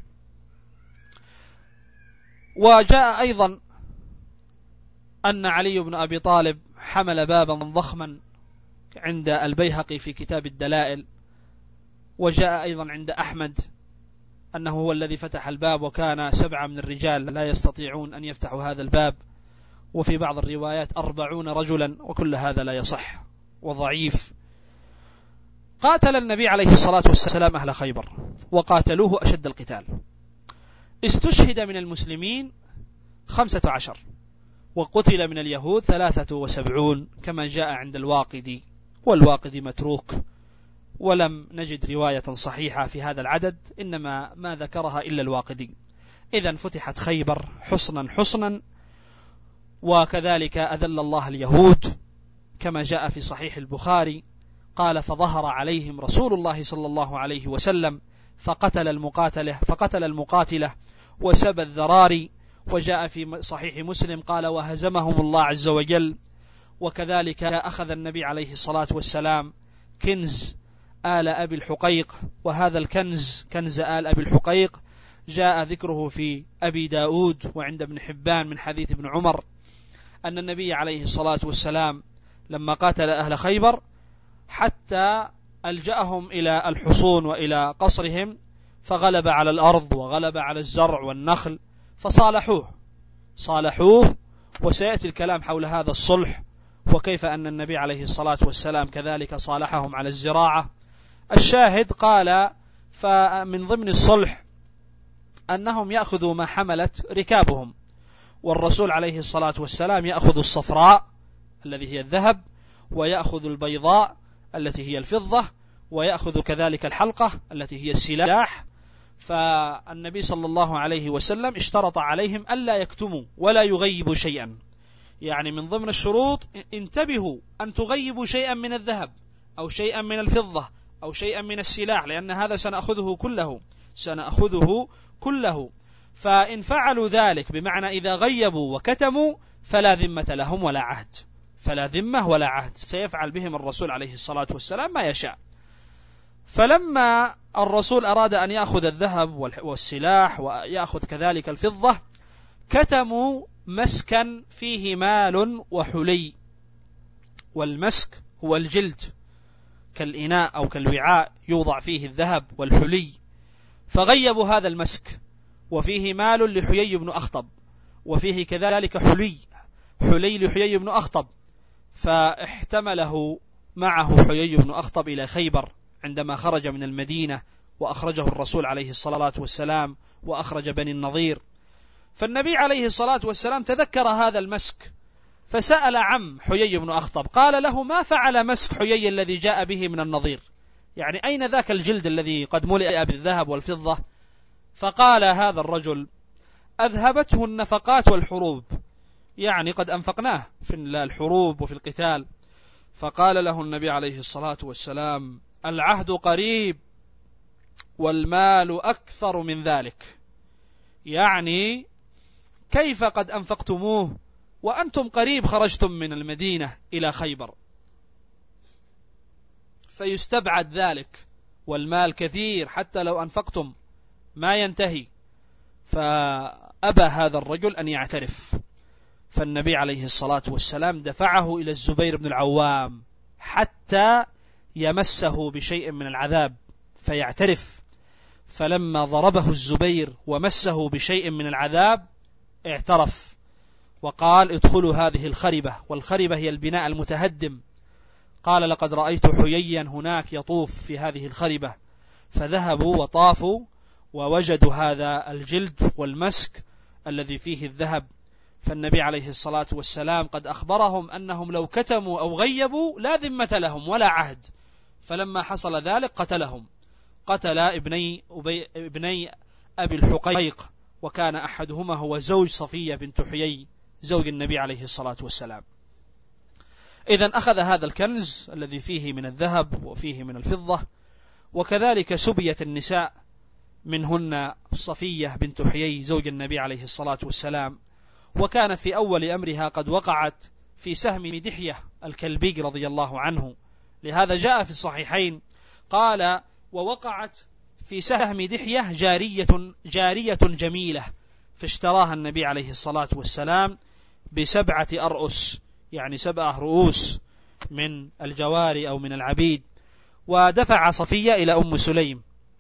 وجاء أيضا أن علي بن أبي طالب حمل بابا ضخما عند البيهقي في كتاب الدلائل، وجاء أيضا عند أحمد أنه هو الذي فتح الباب، وكان 7 من الرجال لا يستطيعون أن يفتحوا هذا الباب، وفي بعض الروايات 40 رجلا، وكل هذا لا يصح وضعيف. قاتل النبي عليه الصلاة والسلام أهل خيبر وقاتلوه أشد القتال، استشهد من المسلمين 15، وقتل من اليهود 73 كما جاء عند الواقدي، والواقدي متروك، ولم نجد رواية صحيحة في هذا العدد، إنما ما ذكرها إلا الواقدي. إذن فتحت خيبر حصنا حصنا، وكذلك أذل الله اليهود كما جاء في صحيح البخاري، قال فظهر عليهم رسول الله صلى الله عليه وسلم فقتل المقاتلة وسبى الذراري. وجاء في صحيح مسلم قال وهزمهم الله عز وجل. وكذلك أخذ النبي عليه الصلاة والسلام كنز آل أبي الحقيق، وهذا الكنز كنز آل أبي الحقيق جاء ذكره في أبي داود وعند ابن حبان من حديث ابن عمر أن النبي عليه الصلاة والسلام لما قاتل أهل خيبر حتى ألجأهم إلى الحصون وإلى قصرهم، فغلب على الأرض وغلب على الزرع والنخل، فصالحوه، وسيأتي الكلام حول هذا الصلح وكيف أن النبي عليه الصلاة والسلام كذلك صالحهم على الزراعة. الشاهد قال فمن ضمن الصلح أنهم يأخذوا ما حملت ركابهم، والرسول عليه الصلاة والسلام يأخذ الصفراء الذي هي الذهب، ويأخذ البيضاء التي هي الفضة، ويأخذ كذلك الحلقة التي هي السلاح. فالنبي صلى الله عليه وسلم اشترط عليهم ألا يكتموا ولا يغيبوا شيئا، يعني من ضمن الشروط انتبهوا أن تغيبوا شيئا من الذهب أو شيئا من الفضة أو شيئا من السلاح، لأن هذا سنأخذه كله. فإن فعلوا ذلك بمعنى إذا غيبوا وكتموا فلا ذمة لهم ولا عهد، فلا ذمة ولا عهد، سيفعل بهم الرسول عليه الصلاة والسلام ما يشاء. فلما الرسول أراد أن يأخذ الذهب والسلاح ويأخذ كذلك الفضة، كتموا مسكا فيه مال وحلي، والمسك هو الجلد كالإناء أو كالوعاء يوضع فيه الذهب والحلي، فغيبوا هذا المسك، وفيه مال لحيي بن أخطب، وفيه كذلك حلي لحيي بن أخطب، فاحتمله معه حيي بن أخطب إلى خيبر عندما خرج من المدينة، وأخرجه الرسول عليه الصلاة والسلام وأخرج بني النضير. فالنبي عليه الصلاة والسلام تذكر هذا المسك فسأل عم حيي بن أخطب، قال له ما فعل مسك حيي الذي جاء به من النضير، يعني أين ذاك الجلد الذي قد ملئ بالذهب والفضة؟ فقال هذا الرجل أذهبته النفقات والحروب، يعني قد أنفقناه في الحروب وفي القتال. فقال له النبي عليه الصلاة والسلام العهد قريب والمال أكثر من ذلك، يعني كيف قد أنفقتموه وأنتم قريب خرجتم من المدينة إلى خيبر؟ فيستبعد ذلك، والمال كثير حتى لو أنفقتم ما ينتهي. فأبى هذا الرجل أن يعترف، فالنبي عليه الصلاة والسلام دفعه إلى الزبير بن العوام حتى يمسه بشيء من العذاب فيعترف. فلما ضربه الزبير ومسه بشيء من العذاب اعترف وقال: ادخلوا هذه الخربة، والخربة هي البناء المتهدم. قال: لقد رأيت حييا هناك يطوف في هذه الخربة. فذهبوا وطافوا ووجدوا هذا الجلد والمسك الذي فيه الذهب. فالنبي عليه الصلاة والسلام قد أخبرهم أنهم لو كتموا أو غيبوا لا ذمة لهم ولا عهد. فلما حصل ذلك قتلهم، قتل ابني أبي الحقيق، وكان أحدهما هو زوج صفية بنت حيي زوج النبي عليه الصلاة والسلام. إذن أخذ هذا الكنز الذي فيه من الذهب وفيه من الفضة، وكذلك سبيت النساء، منهن صفية بنت حيي زوج النبي عليه الصلاة والسلام، وكانت في أول أمرها قد وقعت في سهم دحية الكلبي رضي الله عنه. لهذا جاء في الصحيحين قال: ووقعت في سهم دحية جارية جميلة، فاشتراها النبي عليه الصلاة والسلام ب7 أرؤس، يعني 7 رؤوس من الجواري أو من العبيد، ودفع صفية إلى أم سليم،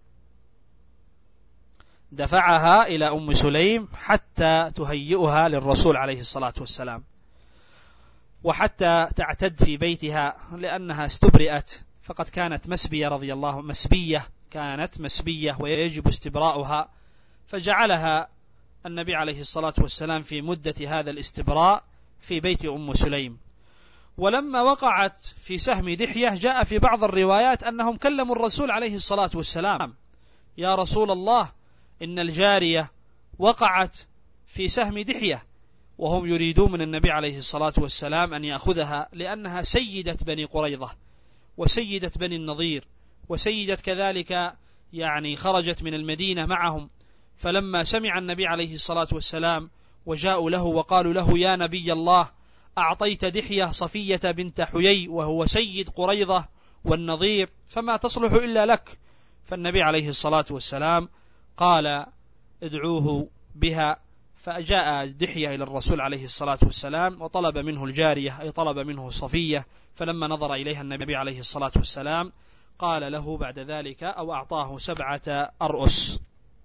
دفعها إلى أم سليم حتى تهيئها للرسول عليه الصلاة والسلام، وحتى تعتد في بيتها لأنها استبرئت، فقد كانت كانت مسبية ويجب استبراؤها. فجعلها النبي عليه الصلاة والسلام في مدة هذا الاستبراء في بيت أم سليم. ولما وقعت في سهم دحية جاء في بعض الروايات أنهم كلموا الرسول عليه الصلاة والسلام: يا رسول الله، إن الجارية وقعت في سهم دحية، وهم يريدون من النبي عليه الصلاة والسلام أن يأخذها، لأنها سيدة بني قريظة وسيدة بني النضير وسيدة كذلك، يعني خرجت من المدينة معهم. فلما سمع النبي عليه الصلاة والسلام وجاءوا له وقالوا له: يا نبي الله، أعطيت دحية صفية بنت حيي وهو سيد قريظة والنضير، فما تصلح إلا لك. فالنبي عليه الصلاة والسلام قال: ادعوه بها. فجاء دحية إلى الرسول عليه الصلاة والسلام وطلب منه الجارية، أي طلب منه صفية. فلما نظر إليها النبي عليه الصلاة والسلام قال له بعد ذلك، أو أعطاه 7 أرؤس،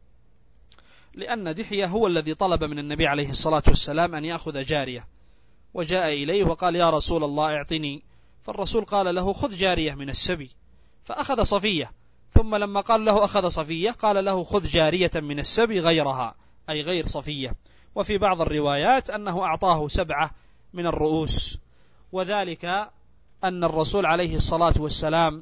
لأن دحية هو الذي طلب من النبي عليه الصلاة والسلام أن يأخذ جارية، وجاء إليه وقال: يا رسول الله اعطني. فالرسول قال له: خذ جارية من السبي، فأخذ صفية. ثم لما قال له أخذ صفية قال له: خذ جارية من السبي غيرها، أي غير صفية. وفي بعض الروايات أنه أعطاه 7 من الرؤوس، وذلك أن الرسول عليه الصلاة والسلام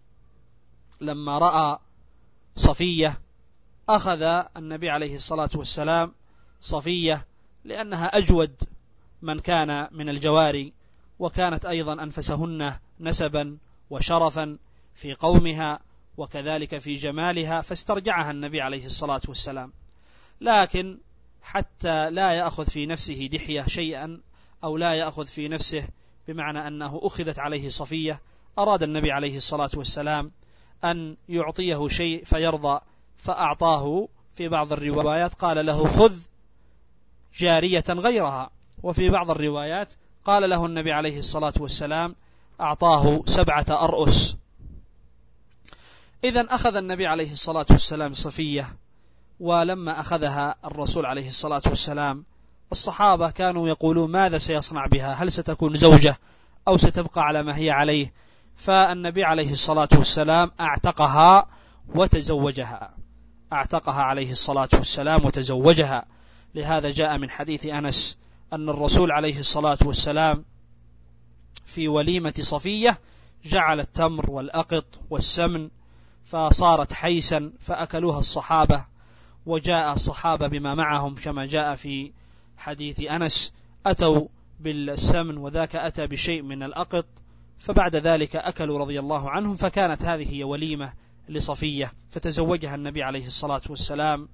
لما رأى صفية أخذ النبي عليه الصلاة والسلام صفية، لأنها أجود من كان من الجواري، وكانت أيضا أنفسهن نسبا وشرفا في قومها وكذلك في جمالها، فاسترجعها النبي عليه الصلاة والسلام. لكن حتى لا يأخذ في نفسه دحية شيئا، أو لا يأخذ في نفسه بمعنى أنه أخذت عليه صفية، أراد النبي عليه الصلاة والسلام أن يعطيه شيء فيرضى، فأعطاه. في بعض الروايات قال له: خذ جارية غيرها، وفي بعض الروايات قال له النبي عليه الصلاة والسلام أعطاه 7 أرؤس. إذن أخذ النبي عليه الصلاة والسلام صفية، ولما أخذها الرسول عليه الصلاة والسلام الصحابة كانوا يقولون: ماذا سيصنع بها؟ هل ستكون زوجة أو ستبقى على ما هي عليه؟ فالنبي عليه الصلاة والسلام أعتقها وتزوجها، أعتقها عليه الصلاة والسلام وتزوجها. لهذا جاء من حديث أنس أن الرسول عليه الصلاة والسلام في وليمة صفية جعل التمر والأقط والسمن، فصارت حيسا فأكلوها الصحابة، وجاء الصحابة بما معهم كما جاء في حديث أنس، أتوا بالسمن وذاك أتى بشيء من الأقط، فبعد ذلك أكلوا رضي الله عنهم، فكانت هذه هي وليمة لصفية، فتزوجها النبي عليه الصلاة والسلام،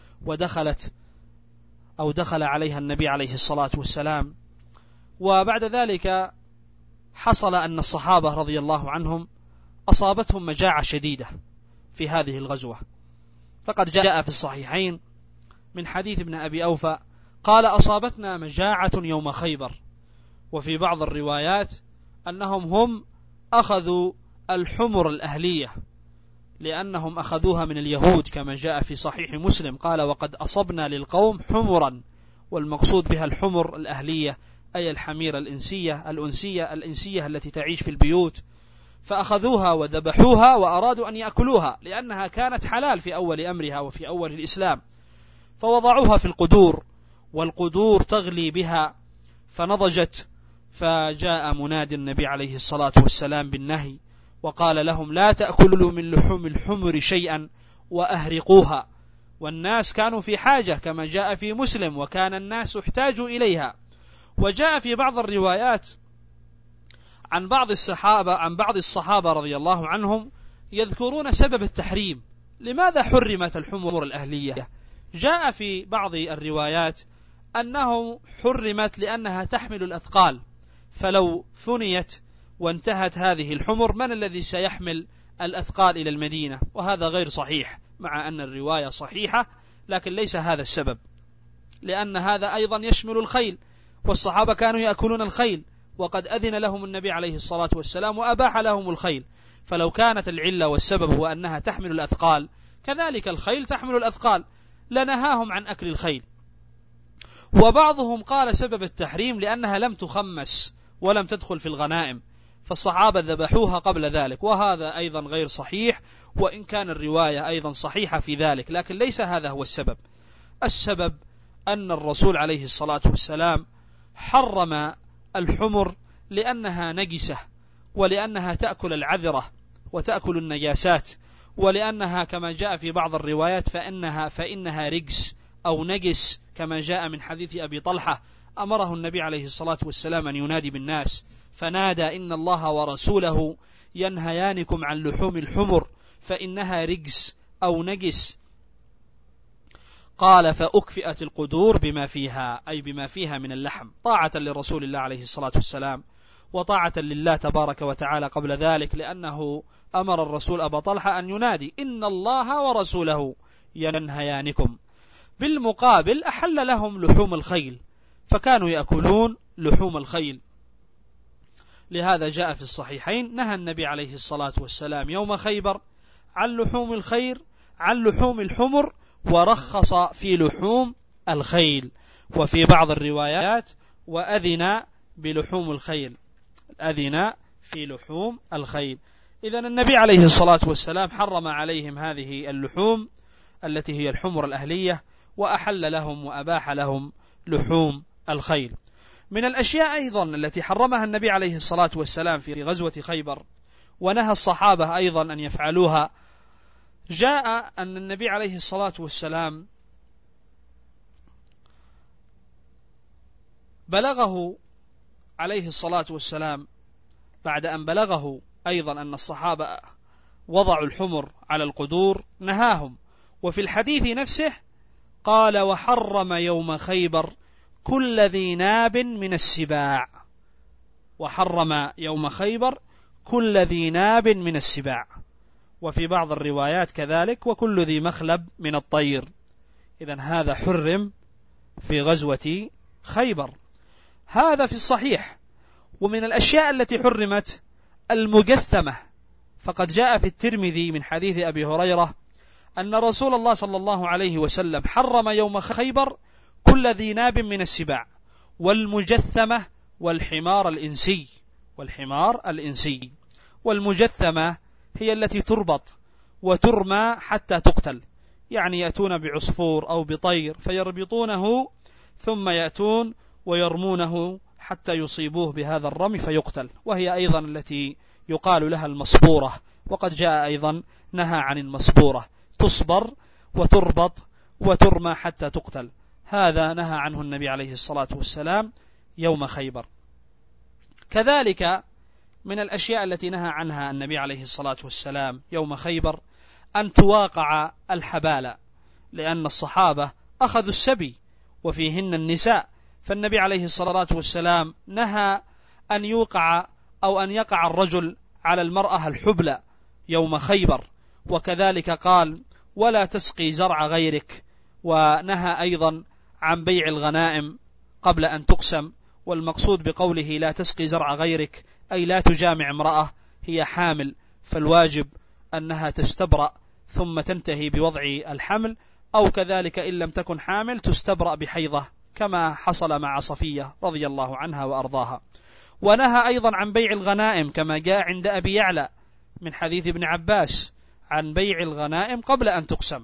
دخل عليها النبي عليه الصلاة والسلام. وبعد ذلك حصل أن الصحابة رضي الله عنهم أصابتهم مجاعة شديدة في هذه الغزوة، فقد جاء في الصحيحين من حديث ابن أبي أوفى قال: أصابتنا مجاعة يوم خيبر. وفي بعض الروايات أنهم أخذوا الحمر الأهلية لأنهم أخذوها من اليهود، كما جاء في صحيح مسلم قال: وقد أصبنا للقوم حمرا، والمقصود بها الحمر الأهلية أي الحمير الإنسية التي تعيش في البيوت، فأخذوها وذبحوها وأرادوا أن يأكلوها لأنها كانت حلال في أول أمرها وفي أول الإسلام، فوضعوها في القدور، والقدور تغلي بها فنضجت، فجاء منادي النبي عليه الصلاة والسلام بالنهي وقال لهم: لا تأكلوا من لحوم الحمر شيئا وأهرقوها. والناس كانوا في حاجة كما جاء في مسلم، وكان الناس احتاجوا إليها. وجاء في بعض الروايات عن بعض الصحابة رضي الله عنهم يذكرون سبب التحريم، لماذا حرمت الحمر الأهلية؟ جاء في بعض الروايات أنه حرمت لأنها تحمل الأثقال، فلو فنيت وانتهت هذه الحمر من الذي سيحمل الأثقال إلى المدينة؟ وهذا غير صحيح، مع أن الرواية صحيحة، لكن ليس هذا السبب، لأن هذا أيضا يشمل الخيل، والصحابة كانوا يأكلون الخيل، وقد أذن لهم النبي عليه الصلاة والسلام وأباح لهم الخيل. فلو كانت العلة والسبب هو أنها تحمل الأثقال، كذلك الخيل تحمل الأثقال، لنهاهم عن أكل الخيل. وبعضهم قال سبب التحريم لأنها لم تخمس ولم تدخل في الغنائم، فالصحابة ذبحوها قبل ذلك، وهذا أيضا غير صحيح، وإن كان الرواية أيضا صحيحة في ذلك، لكن ليس هذا هو السبب. السبب أن الرسول عليه الصلاة والسلام حرم الحمر لأنها نجسة، ولأنها تأكل العذرة وتأكل النجاسات، ولأنها كما جاء في بعض الروايات فإنها رجس أو نجس، كما جاء من حديث أبي طلحة أمره النبي عليه الصلاة والسلام أن ينادي بالناس، فنادى: إن الله ورسوله ينهيانكم عن لحوم الحمر فإنها رجس أو نجس. قال: فأكفئت القدور بما فيها، أي بما فيها من اللحم، طاعة لرسول الله عليه الصلاة والسلام، وطاعة لله تبارك وتعالى قبل ذلك، لأنه أمر الرسول أبا طلحة أن ينادي: إن الله ورسوله ينهيانكم. بالمقابل أحل لهم لحوم الخيل، فكانوا يأكلون لحوم الخيل. لهذا جاء في الصحيحين نهى النبي عليه الصلاة والسلام يوم خيبر عن لحوم الحمر، ورخص في لحوم الخيل. وفي بعض الروايات وأذن بلحوم الخيل، أذن في لحوم الخيل. إذن النبي عليه الصلاة والسلام حرم عليهم هذه اللحوم التي هي الحمر الأهلية، وأحل لهم وأباح لهم لحوم الخيل. من الأشياء أيضا التي حرمها النبي عليه الصلاة والسلام في غزوة خيبر ونهى الصحابة أيضا أن يفعلوها، جاء أن النبي عليه الصلاة والسلام بلغه عليه الصلاة والسلام بعد أن بلغه أيضا أن الصحابة وضعوا الحمر على القدور نهاهم. وفي الحديث نفسه قال: وحرم يوم خيبر كل ذي ناب من السباع. وحرم يوم خيبر كل ذي ناب من السباع. وفي بعض الروايات كذلك: وكل ذي مخلب من الطير. إذن هذا حرم في غزوة خيبر، هذا في الصحيح. ومن الأشياء التي حرمت المجثمة، فقد جاء في الترمذي من حديث أبي هريرة أن رسول الله صلى الله عليه وسلم حرم يوم خيبر كل ذي ناب من السباع والمجثمة والحمار الإنسي. والمجثمة هي التي تربط وترمى حتى تقتل، يعني يأتون بعصفور أو بطير فيربطونه ثم يأتون ويرمونه حتى يصيبوه بهذا الرمي فيقتل، وهي أيضا التي يقال لها المصبورة. وقد جاء أيضا نهى عن المصبورة، تصبر وتربط وترمى حتى تقتل، هذا نهى عنه النبي عليه الصلاة والسلام يوم خيبر. كذلك من الأشياء التي نهى عنها النبي عليه الصلاة والسلام يوم خيبر أن تواقع الحبالة، لأن الصحابة أخذوا السبي وفيهن النساء، فالنبي عليه الصلاة والسلام نهى أن يوقع أو أن يقع الرجل على المرأة الحبلى يوم خيبر، وكذلك قال ولا تسقي زرع غيرك، ونهى أيضا عن بيع الغنائم قبل أن تقسم. والمقصود بقوله لا تسقي زرع غيرك أي لا تجامع امرأة هي حامل، فالواجب أنها تستبرأ ثم تنتهي بوضع الحمل، أو كذلك إن لم تكن حامل تستبرأ بحيضة كما حصل مع صفية رضي الله عنها وأرضاها. ونهى أيضا عن بيع الغنائم كما جاء عند أبي يعلى من حديث ابن عباس عن بيع الغنائم قبل أن تقسم.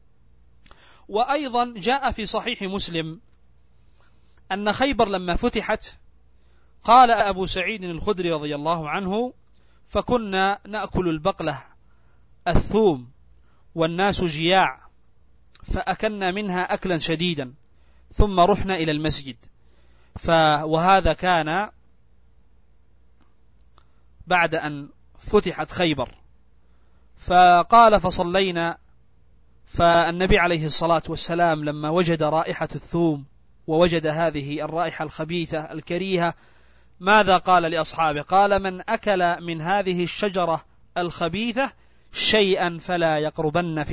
وأيضا جاء في صحيح مسلم أن خيبر لما فتحت قال أبو سعيد الخدري رضي الله عنه فكنا نأكل البقلة الثوم والناس جياع، فأكلنا منها أكلا شديدا ثم رحنا إلى المسجد، وهذا كان بعد أن فتحت خيبر، فقال فصلينا، فالنبي عليه الصلاة والسلام لما وجد رائحة الثوم ووجد هذه الرائحة الخبيثة الكريهة ماذا قال لأصحابه؟ قال من أكل من هذه الشجرة الخبيثة شيئا فلا يقربن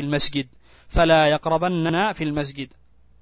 في المسجد.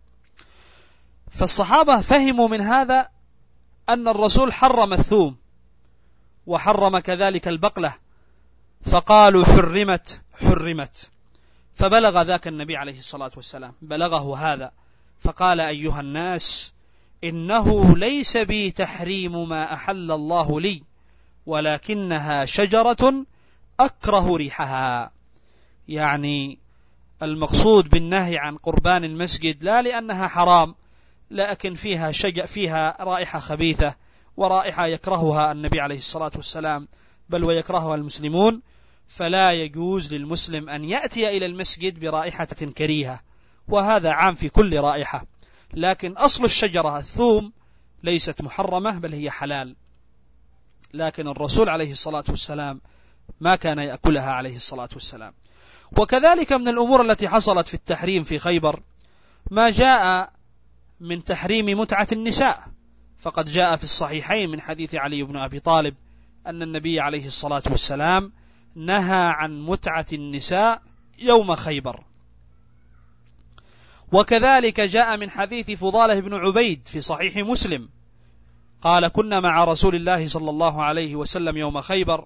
فالصحابة فهموا من هذا أن الرسول حرم الثوم وحرم كذلك البقلة، فقالوا حرمت. فبلغ ذاك النبي عليه الصلاة والسلام، بلغه هذا، فقال أيها الناس إنه ليس بي تحريم ما أحل الله لي، ولكنها شجرة أكره ريحها. يعني المقصود بالنهي عن قربان المسجد لا لأنها حرام، لكن فيها رائحة خبيثة ورائحة يكرهها النبي عليه الصلاة والسلام بل ويكرهها المسلمون، فلا يجوز للمسلم أن يأتي إلى المسجد برائحة كريهة، وهذا عام في كل رائحة. لكن أصل الشجرة الثوم ليست محرمة بل هي حلال، لكن الرسول عليه الصلاة والسلام ما كان يأكلها عليه الصلاة والسلام. وكذلك من الأمور التي حصلت في التحريم في خيبر ما جاء من تحريم متعة النساء، فقد جاء في الصحيحين من حديث علي بن أبي طالب أن النبي عليه الصلاة والسلام نهى عن متعة النساء يوم خيبر. وكذلك جاء من حديث فضالة بن عبيد في صحيح مسلم قال كنا مع رسول الله صلى الله عليه وسلم يوم خيبر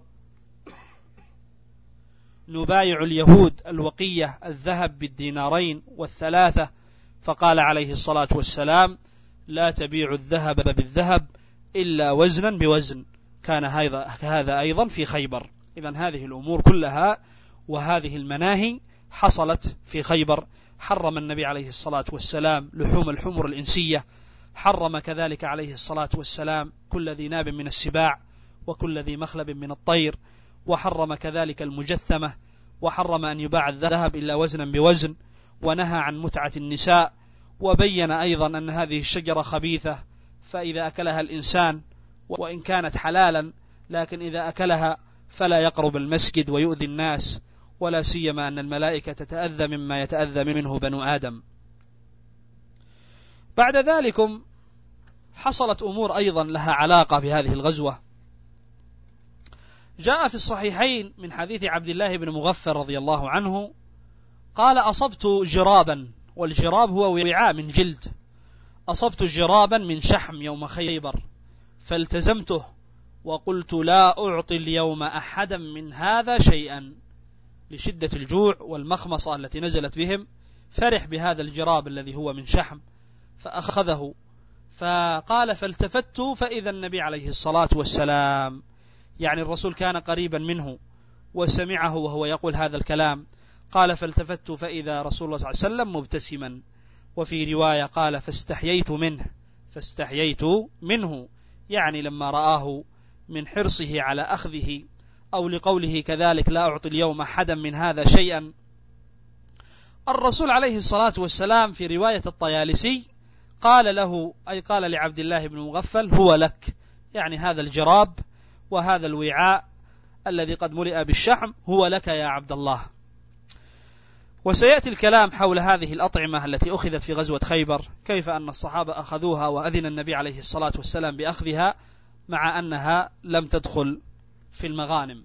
نبايع اليهود الوقية الذهب بالدينارين والثلاثة، فقال عليه الصلاة والسلام لا تبيع الذهب بالذهب إلا وزنا بوزن، كان هذا أيضا في خيبر. إذن هذه الأمور كلها وهذه المناهي حصلت في خيبر. حرم النبي عليه الصلاة والسلام لحوم الحمر الإنسية، حرم كذلك عليه الصلاة والسلام كل ذي ناب من السباع وكل ذي مخلب من الطير، وحرم كذلك المجثمة، وحرم أن يباع الذهب إلا وزنا بوزن، ونهى عن متعة النساء، وبين أيضا أن هذه الشجرة خبيثة، فإذا أكلها الإنسان وإن كانت حلالا لكن إذا أكلها فلا يقرب المسجد ويؤذي الناس، ولا سيما أن الملائكة تتأذى مما يتأذى منه بنو آدم. بعد ذلك حصلت أمور أيضا لها علاقة بهذه الغزوة. جاء في الصحيحين من حديث عبد الله بن مغفر رضي الله عنه قال أصبت جرابا، والجراب هو وعاء من جلد، أصبت جرابا من شحم يوم خيبر فالتزمته وقلت لا أعطي اليوم أحدا من هذا شيئا، لشدة الجوع والمخمصة التي نزلت بهم، فرح بهذا الجراب الذي هو من شحم فأخذه، فقال فالتفت فإذا النبي عليه الصلاة والسلام، يعني الرسول كان قريبا منه وسمعه وهو يقول هذا الكلام، قال فالتفت فإذا رسول الله صلى الله عليه وسلم مبتسما. وفي رواية قال فاستحييت منه، يعني لما رآه من حرصه على أخذه، أو لقوله كذلك لا أعطي اليوم أحدا من هذا شيئا. الرسول عليه الصلاة والسلام في رواية الطيالسي قال له، أي قال لعبد الله بن مغفل هو لك، يعني هذا الجراب وهذا الوعاء الذي قد ملئ بالشحم هو لك يا عبد الله. وسيأتي الكلام حول هذه الأطعمة التي أخذت في غزوة خيبر، كيف أن الصحابة أخذوها وأذن النبي عليه الصلاة والسلام بأخذها مع أنها لم تدخل في المغانم.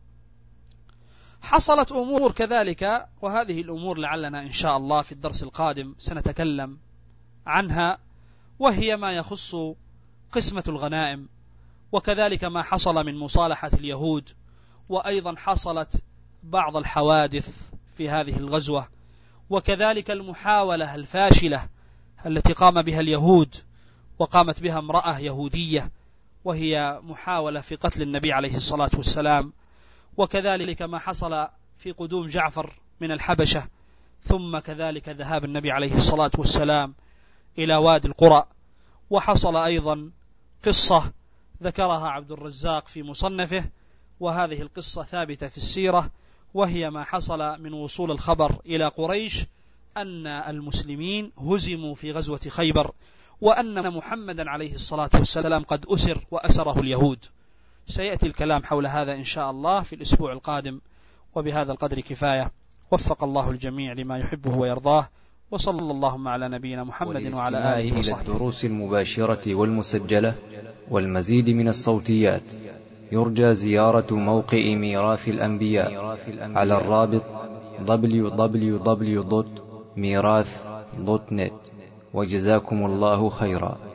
حصلت أمور كذلك، وهذه الأمور لعلنا إن شاء الله في الدرس القادم سنتكلم عنها، وهي ما يخص قسمة الغنائم، وكذلك ما حصل من مصالحة اليهود، وأيضا حصلت بعض الحوادث في هذه الغزوة، وكذلك المحاولة الفاشلة التي قام بها اليهود وقامت بها امرأة يهودية، وهي محاولة في قتل النبي عليه الصلاة والسلام، وكذلك ما حصل في قدوم جعفر من الحبشة، ثم كذلك ذهاب النبي عليه الصلاة والسلام إلى وادي القرى. وحصل أيضا قصة ذكرها عبد الرزاق في مصنفه، وهذه القصة ثابتة في السيرة، وهي ما حصل من وصول الخبر إلى قريش أن المسلمين هزموا في غزوة خيبر، وأن محمدا عليه الصلاة والسلام قد أسر وأسره اليهود. سيأتي الكلام حول هذا إن شاء الله في الأسبوع القادم، وبهذا القدر كفاية. وفق الله الجميع لما يحبه ويرضاه، وصلى اللهم على نبينا محمد وعلى آله وصحبه. الدروس المباشرة والمسجلة والمزيد من الصوتيات يرجى زيارة موقع ميراث الأنبياء على الرابط www.mirath.net. وجزاكم الله خيرا.